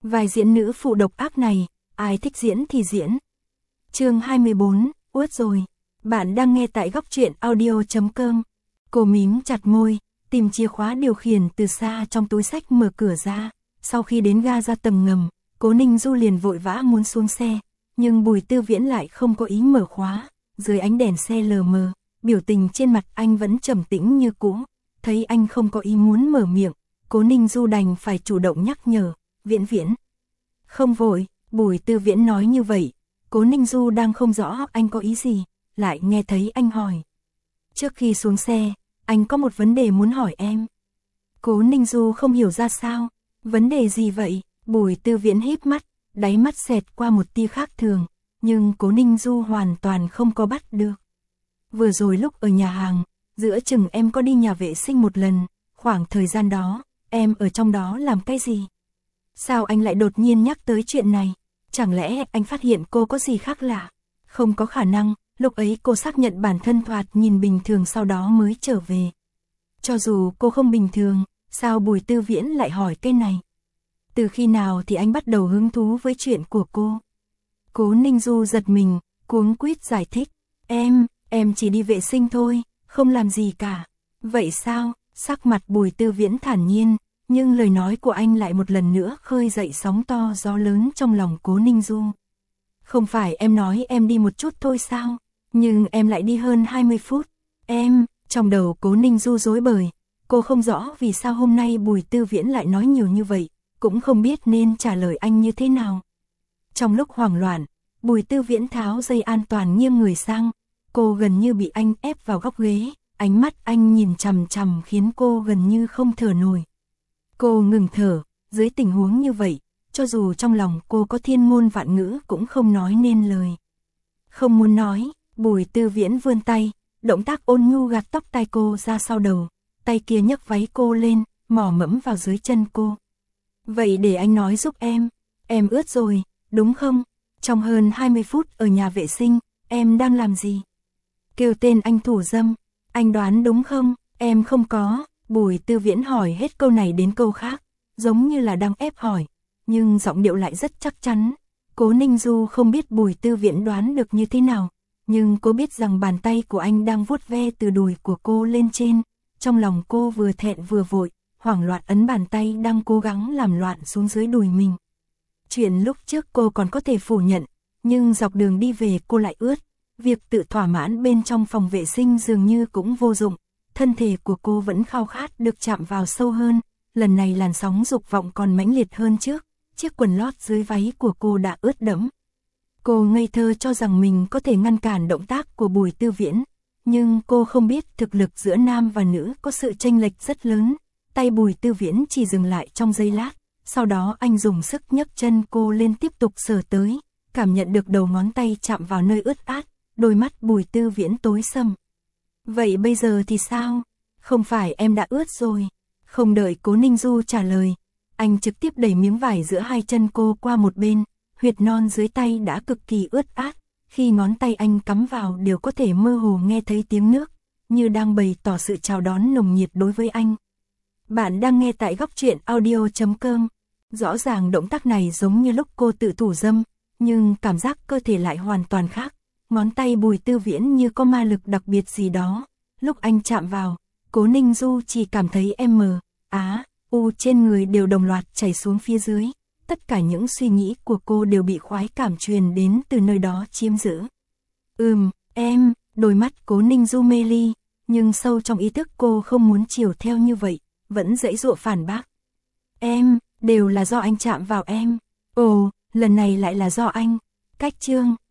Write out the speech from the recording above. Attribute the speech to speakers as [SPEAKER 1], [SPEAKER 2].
[SPEAKER 1] Vai diễn nữ phụ độc ác này, ai thích diễn thì diễn. Chương 24, uất rồi. Bạn đang nghe tại góc truyện audio.com. Cô mím chặt môi, tìm chìa khóa điều khiển từ xa trong túi xách mở cửa ra. Sau khi đến ga ra tầng ngầm, Cố Ninh Du liền vội vã muốn xuống xe, nhưng Bùi Tư Viễn lại không có ý mở khóa. Dưới ánh đèn xe lờ mờ, biểu tình trên mặt anh vẫn trầm tĩnh như cũ. Thấy anh không có ý muốn mở miệng, Cố Ninh Du đành phải chủ động nhắc nhở, Viễn Viễn. Không vội, Bùi Tư Viễn nói như vậy, Cố Ninh Du đang không rõ anh có ý gì, lại nghe thấy anh hỏi. Trước khi xuống xe, anh có một vấn đề muốn hỏi em. Cố Ninh Du không hiểu ra sao, vấn đề gì vậy? Bùi Tư Viễn híp mắt, đáy mắt xẹt qua một tia khác thường, nhưng Cố Ninh Du hoàn toàn không có bắt được. Vừa rồi lúc ở nhà hàng, giữa chừng em có đi nhà vệ sinh một lần, khoảng thời gian đó, em ở trong đó làm cái gì? Sao anh lại đột nhiên nhắc tới chuyện này? Chẳng lẽ anh phát hiện cô có gì khác lạ? Không có khả năng, lúc ấy cô xác nhận bản thân thoạt nhìn bình thường sau đó mới trở về. Cho dù cô không bình thường, sao Bùi Tư Viễn lại hỏi cái này? Từ khi nào thì anh bắt đầu hứng thú với chuyện của cô? Cố Ninh Du giật mình, cuống quýt giải thích. Em chỉ đi vệ sinh thôi, không làm gì cả. Vậy sao? Sắc mặt Bùi Tư Viễn thản nhiên, nhưng lời nói của anh lại một lần nữa khơi dậy sóng to gió lớn trong lòng Cố Ninh Du. Không phải em nói em đi một chút thôi sao? Nhưng em lại đi hơn 20 phút. Trong đầu Cố Ninh Du rối bời. Cô không rõ vì sao hôm nay Bùi Tư Viễn lại nói nhiều như vậy, cũng không biết nên trả lời anh như thế nào. Trong lúc hoảng loạn, Bùi Tư Viễn tháo dây an toàn nghiêng người sang. Cô gần như bị anh ép vào góc ghế, ánh mắt anh nhìn chằm chằm khiến cô gần như không thở nổi. Cô ngừng thở, dưới tình huống như vậy, cho dù trong lòng cô có thiên ngôn vạn ngữ cũng không nói nên lời. Không muốn nói, Bùi Tư Viễn vươn tay, động tác ôn nhu gạt tóc tai cô ra sau đầu, tay kia nhấc váy cô lên, mò mẫm vào dưới chân cô. Vậy để anh nói giúp em ướt rồi, đúng không? Trong hơn 20 phút ở nhà vệ sinh, em đang làm gì? Kêu tên anh thủ dâm, anh đoán đúng không? Em không có. Bùi Tư Viễn hỏi hết câu này đến câu khác, giống như là đang ép hỏi, nhưng giọng điệu lại rất chắc chắn. Cố Ninh Du không biết Bùi Tư Viễn đoán được như thế nào, nhưng cô biết rằng bàn tay của anh đang vuốt ve từ đùi của cô lên trên. Trong lòng cô vừa thẹn vừa vội, hoảng loạn ấn bàn tay đang cố gắng làm loạn xuống dưới đùi mình. Chuyện lúc trước cô còn có thể phủ nhận, nhưng dọc đường đi về cô lại ướt. Việc tự thỏa mãn bên trong phòng vệ sinh dường như cũng vô dụng. Thân thể của cô vẫn khao khát được chạm vào sâu hơn, lần này làn sóng dục vọng còn mãnh liệt hơn trước, chiếc quần lót dưới váy của cô đã ướt đẫm. Cô ngây thơ cho rằng mình có thể ngăn cản động tác của Bùi Tư Viễn, nhưng cô không biết thực lực giữa nam và nữ có sự chênh lệch rất lớn. Tay Bùi Tư Viễn chỉ dừng lại trong giây lát, sau đó anh dùng sức nhấc chân cô lên tiếp tục sờ tới, cảm nhận được đầu ngón tay chạm vào nơi ướt át, đôi mắt Bùi Tư Viễn tối sầm. Vậy bây giờ thì sao? Không phải em đã ướt rồi. Không đợi Cố Ninh Du trả lời, anh trực tiếp đẩy miếng vải giữa hai chân cô qua một bên, huyệt non dưới tay đã cực kỳ ướt át, khi ngón tay anh cắm vào đều có thể mơ hồ nghe thấy tiếng nước, như đang bày tỏ sự chào đón nồng nhiệt đối với anh. Bạn đang nghe tại góc truyện audio.com. Rõ ràng động tác này giống như lúc cô tự thủ dâm, nhưng cảm giác cơ thể lại hoàn toàn khác. Ngón tay Bùi Tư Viễn như có ma lực đặc biệt gì đó. Lúc anh chạm vào, Cố Ninh Du chỉ cảm thấy U trên người đều đồng loạt chảy xuống phía dưới. Tất cả những suy nghĩ của cô đều bị khoái cảm truyền đến từ nơi đó chiếm giữ. Đôi mắt Cố Ninh Du mê ly, nhưng sâu trong ý thức cô không muốn chiều theo như vậy, vẫn giãy giụa phản bác. Đều là do anh chạm vào em. Ồ, lần này lại là do anh. Cách chương.